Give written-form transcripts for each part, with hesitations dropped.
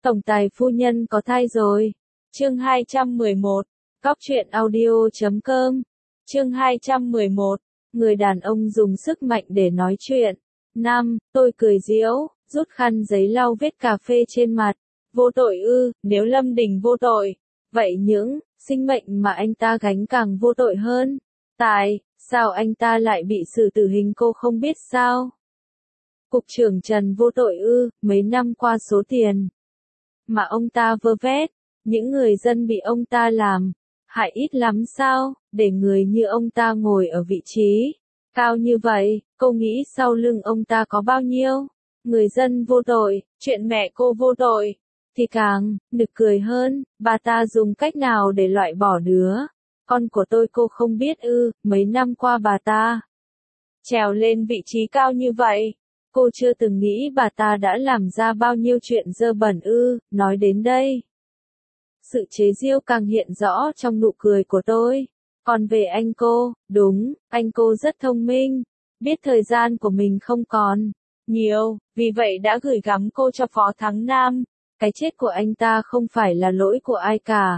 Tổng tài phu nhân có thai rồi. Chương 211. Góc truyện audio.com. Chương 211. Người đàn ông dùng sức mạnh để nói chuyện. 5. Tôi cười giễu, rút khăn giấy lau vết cà phê trên mặt. Vô tội ư? Nếu Lâm Đình vô tội, vậy những sinh mệnh mà anh ta gánh càng vô tội hơn. Tại sao anh ta lại bị xử tử hình cô không biết sao? Cục trưởng Trần vô tội ư? Mấy năm qua số tiền mà ông ta vơ vét, những người dân bị ông ta làm hại ít lắm sao, để người như ông ta ngồi ở vị trí cao như vậy, cô nghĩ sau lưng ông ta có bao nhiêu người dân vô tội, chuyện mẹ cô vô tội thì càng nực cười hơn. Bà ta dùng cách nào để loại bỏ đứa con của tôi cô không biết ư? Mấy năm qua bà ta trèo lên vị trí cao như vậy, cô chưa từng nghĩ bà ta đã làm ra bao nhiêu chuyện dơ bẩn ư? Nói đến đây, sự chế giễu càng hiện rõ trong nụ cười của tôi. Còn về anh cô, đúng, anh cô rất thông minh, biết thời gian của mình không còn nhiều, vì vậy đã gửi gắm cô cho Phó Thắng Nam. Cái chết của anh ta không phải là lỗi của ai cả.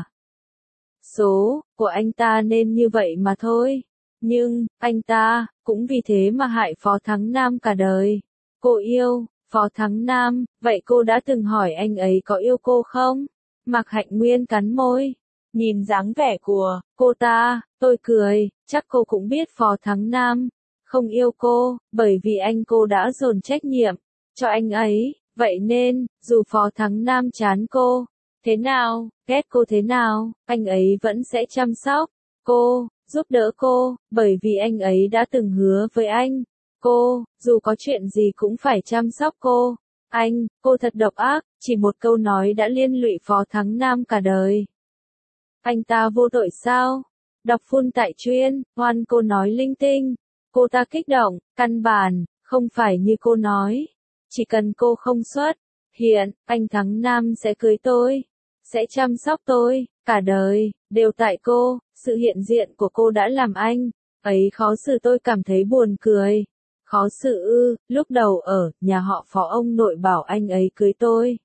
Số của anh ta nên như vậy mà thôi. Nhưng, anh ta cũng vì thế mà hại Phó Thắng Nam cả đời. Cô yêu Phó Thắng Nam, vậy cô đã từng hỏi anh ấy có yêu cô không? Mạc Hạnh Nguyên cắn môi. Nhìn dáng vẻ của cô ta, tôi cười, chắc cô cũng biết Phó Thắng Nam không yêu cô, bởi vì anh cô đã dồn trách nhiệm cho anh ấy. Vậy nên, dù Phó Thắng Nam chán cô thế nào, ghét cô thế nào, anh ấy vẫn sẽ chăm sóc cô, giúp đỡ cô, bởi vì anh ấy đã từng hứa với anh. Cô, dù có chuyện gì cũng phải chăm sóc cô. Cô thật độc ác, chỉ một câu nói đã liên lụy Phó Thắng Nam cả đời. Anh ta vô tội sao? Đọc phun tại chuyên, hoan cô nói linh tinh. Cô ta kích động, căn bản, không phải như cô nói. Chỉ cần cô không xuất hiện, anh Thắng Nam sẽ cưới tôi, sẽ chăm sóc tôi, cả đời, đều tại cô. Sự hiện diện của cô đã làm anh ấy khó xử. Tôi cảm thấy buồn cười. Khó xử ư? Lúc đầu ở nhà họ Phó ông nội bảo anh ấy cưới tôi.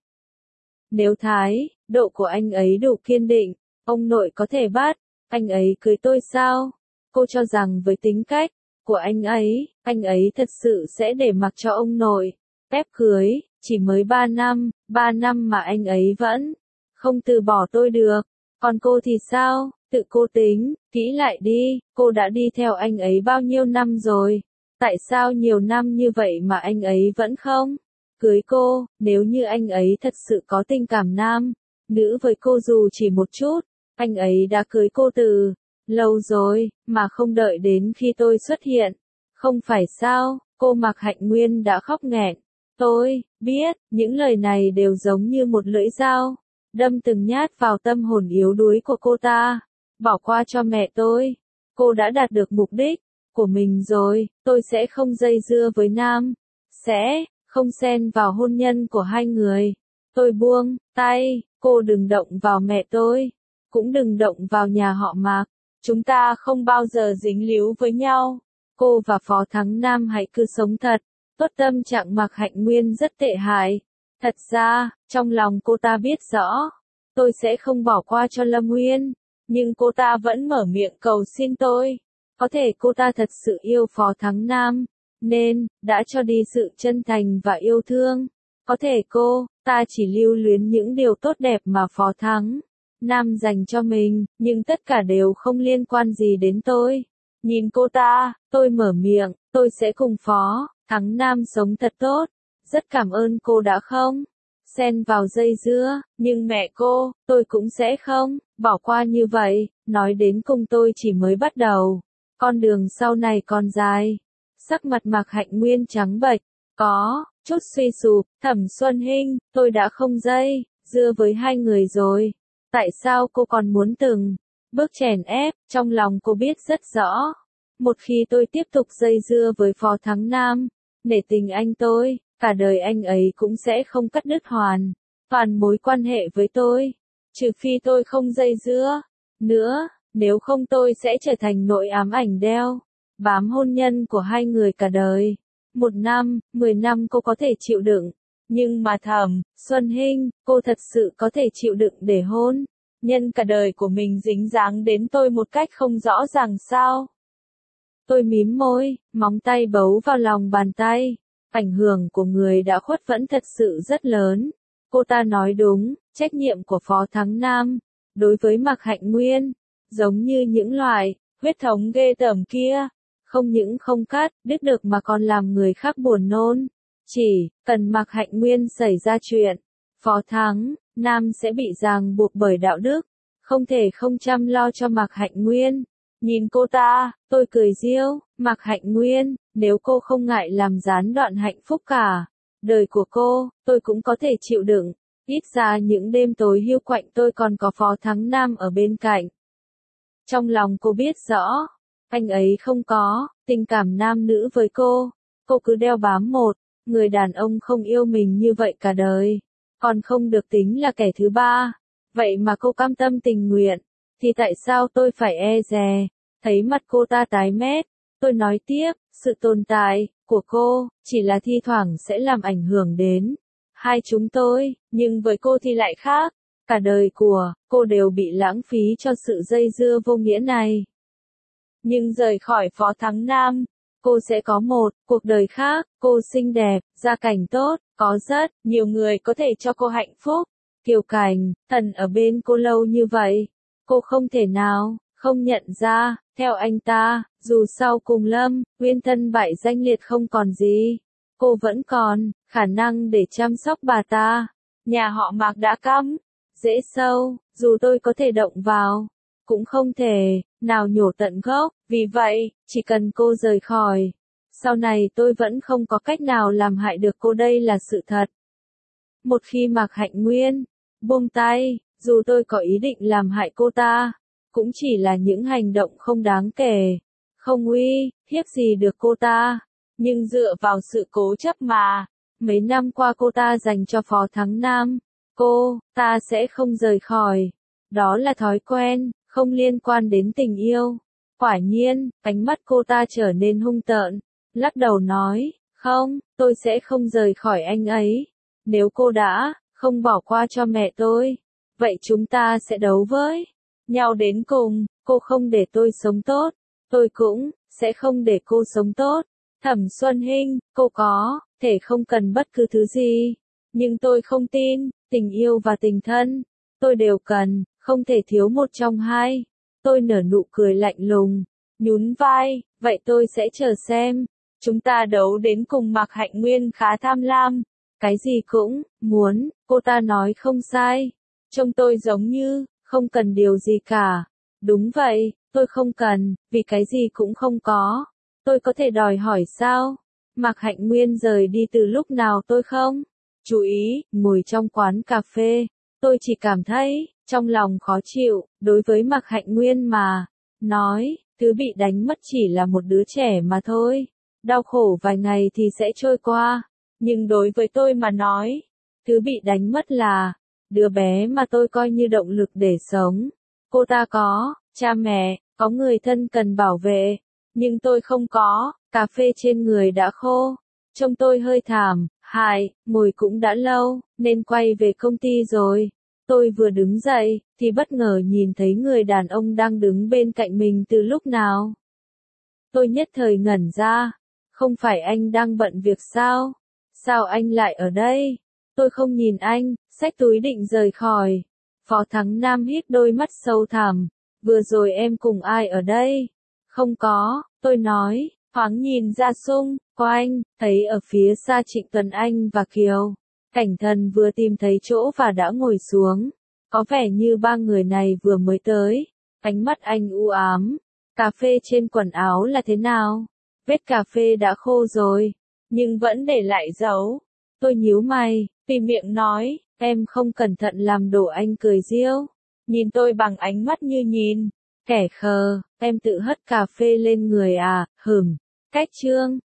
Nếu thái độ của anh ấy đủ kiên định, ông nội có thể bắt anh ấy cưới tôi sao? Cô cho rằng với tính cách của anh ấy thật sự sẽ để mặc cho ông nội ép cưới. Chỉ mới 3 năm mà anh ấy vẫn không từ bỏ tôi được. Còn cô thì sao? Tự cô tính kỹ lại đi, cô đã đi theo anh ấy bao nhiêu năm rồi? Tại sao nhiều năm như vậy mà anh ấy vẫn không cưới cô? Nếu như anh ấy thật sự có tình cảm nam nữ với cô dù chỉ một chút, anh ấy đã cưới cô từ lâu rồi, mà không đợi đến khi tôi xuất hiện. Không phải sao? Cô Mạc Hạnh Nguyên đã khóc nghẹn. Tôi biết, những lời này đều giống như một lưỡi dao, đâm từng nhát vào tâm hồn yếu đuối của cô ta. Bỏ qua cho mẹ tôi. Cô đã đạt được mục đích của mình rồi, tôi sẽ không dây dưa với Nam, sẽ không xen vào hôn nhân của hai người. Tôi buông tay, cô đừng động vào mẹ tôi, cũng đừng động vào nhà họ Mạc. Chúng ta không bao giờ dính líu với nhau. Cô và Phó Thắng Nam hãy cứ sống thật tốt. Tâm trạng Mạc Hạnh Nguyên rất tệ hại. Thật ra, trong lòng cô ta biết rõ, tôi sẽ không bỏ qua cho Lâm Nguyên, nhưng cô ta vẫn mở miệng cầu xin tôi. Có thể cô ta thật sự yêu Phó Thắng Nam, nên đã cho đi sự chân thành và yêu thương. Có thể cô ta chỉ lưu luyến những điều tốt đẹp mà Phó Thắng Nam dành cho mình, nhưng tất cả đều không liên quan gì đến tôi. Nhìn cô ta, tôi mở miệng, tôi sẽ cùng Phó Thắng Nam sống thật tốt. Rất cảm ơn cô đã không xen vào dây dưa, nhưng mẹ cô, tôi cũng sẽ không bỏ qua như vậy. Nói đến cùng tôi chỉ mới bắt đầu, con đường sau này còn dài. Sắc mặt Mạc Hạnh Nguyên trắng bệch, có chút suy sụp. Thẩm Xuân Hinh, tôi đã không dây dưa với hai người rồi. Tại sao cô còn muốn từng bước chèn ép? Trong lòng cô biết rất rõ, một khi tôi tiếp tục dây dưa với Phó Thắng Nam, nể tình anh tôi, cả đời anh ấy cũng sẽ không cắt đứt hoàn toàn mối quan hệ với tôi. Trừ phi tôi không dây dưa nữa, nếu không tôi sẽ trở thành nỗi ám ảnh đeo bám hôn nhân của hai người cả đời. 1 năm, 10 năm cô có thể chịu đựng, Nhưng mà Thẩm Xuân Hinh, cô thật sự có thể chịu đựng để hôn nhân cả đời của mình dính dáng đến tôi một cách không rõ ràng sao? Tôi mím môi, móng tay bấu vào lòng bàn tay. Ảnh hưởng của người đã khuất vẫn thật sự rất lớn. Cô ta nói đúng, trách nhiệm của Phó Thắng Nam đối với Mạc Hạnh Nguyên, giống như những loại huyết thống ghê tởm kia, không những không cắt đứt được mà còn làm người khác buồn nôn. Chỉ cần Mạc Hạnh Nguyên xảy ra chuyện, Phó Thắng Nam sẽ bị ràng buộc bởi đạo đức, không thể không chăm lo cho Mạc Hạnh Nguyên. Nhìn cô ta, tôi cười giễu, Mạc Hạnh Nguyên, nếu cô không ngại làm gián đoạn hạnh phúc cả đời của cô, tôi cũng có thể chịu đựng. Ít ra những đêm tối hiu quạnh tôi còn có Phó Thắng Nam ở bên cạnh. Trong lòng cô biết rõ, anh ấy không có tình cảm nam nữ với cô. Cô cứ đeo bám một người đàn ông không yêu mình như vậy cả đời, còn không được tính là kẻ thứ ba. Vậy mà cô cam tâm tình nguyện, thì tại sao tôi phải e dè? Thấy mặt cô ta tái mét, tôi nói tiếp, sự tồn tại của cô chỉ là thi thoảng sẽ làm ảnh hưởng đến hai chúng tôi, nhưng với cô thì lại khác. Cả đời của cô đều bị lãng phí cho sự dây dưa vô nghĩa này. Nhưng rời khỏi Phó Thắng Nam, cô sẽ có một cuộc đời khác. Cô xinh đẹp, gia cảnh tốt, có rất nhiều người có thể cho cô hạnh phúc. Kiều Cảnh Thần ở bên cô lâu như vậy, cô không thể nào không nhận ra. Theo anh ta, dù sau cùng Lâm Nguyên thân bại danh liệt không còn gì, cô vẫn còn khả năng để chăm sóc bà ta. Nhà họ Mạc đã cắm rễ sâu, dù tôi có thể động vào, cũng không thể nào nhổ tận gốc. Vì vậy, chỉ cần cô rời khỏi, sau này tôi vẫn không có cách nào làm hại được cô, đây là sự thật. Một khi Mạc Hạnh Nguyên buông tay, dù tôi có ý định làm hại cô ta, cũng chỉ là những hành động không đáng kể, không uy hiếp gì được cô ta. Nhưng dựa vào sự cố chấp mà mấy năm qua cô ta dành cho Phó Thắng Nam, cô ta sẽ không rời khỏi. Đó là thói quen, không liên quan đến tình yêu. Quả nhiên, ánh mắt cô ta trở nên hung tợn, lắc đầu nói, không, tôi sẽ không rời khỏi anh ấy. Nếu cô đã không bỏ qua cho mẹ tôi, vậy chúng ta sẽ đấu với nhau đến cùng. Cô không để tôi sống tốt, tôi cũng sẽ không để cô sống tốt. Thẩm Xuân Hinh, cô có thể không cần bất cứ thứ gì, nhưng tôi không tin, tình yêu và tình thân, tôi đều cần, không thể thiếu một trong hai. Tôi nở nụ cười lạnh lùng, nhún vai, vậy tôi sẽ chờ xem. Chúng ta đấu đến cùng. Mạc Hạnh Nguyên khá tham lam, cái gì cũng muốn. Cô ta nói không sai, trông tôi giống như không cần điều gì cả. Đúng vậy, tôi không cần, vì cái gì cũng không có. Tôi có thể đòi hỏi sao? Mạc Hạnh Nguyên rời đi từ lúc nào tôi không chú ý. Ngồi trong quán cà phê, tôi chỉ cảm thấy trong lòng khó chịu. Đối với Mạc Hạnh Nguyên mà nói, thứ bị đánh mất chỉ là một đứa trẻ mà thôi, đau khổ vài ngày thì sẽ trôi qua. Nhưng đối với tôi mà nói, thứ bị đánh mất là đứa bé mà tôi coi như động lực để sống. Cô ta có cha mẹ, có người thân cần bảo vệ, nhưng tôi không có. Cà phê trên người đã khô, trông tôi hơi thảm hại, ngồi cũng đã lâu, nên quay về công ty rồi. Tôi vừa đứng dậy, thì bất ngờ nhìn thấy người đàn ông đang đứng bên cạnh mình từ lúc nào. Tôi nhất thời ngẩn ra, không phải anh đang bận việc sao? Sao anh lại ở đây? Tôi không nhìn anh, xách túi định rời khỏi. Phó Thắng Nam hít đôi mắt sâu thẳm, vừa rồi em cùng ai ở đây? Không có, tôi nói, thoáng nhìn ra xung quanh, thấy ở phía xa Trịnh Tuấn Anh và Kiều Cảnh Thần vừa tìm thấy chỗ và đã ngồi xuống. Có vẻ như ba người này vừa mới tới. Ánh mắt anh u ám. Cà phê trên quần áo là thế nào? Vết cà phê đã khô rồi, nhưng vẫn để lại dấu. Tôi nhíu mày, tùy miệng nói, em không cẩn thận làm đổ. Anh cười giễu, nhìn tôi bằng ánh mắt như nhìn kẻ khờ. Em tự hất cà phê lên người à? Cách chương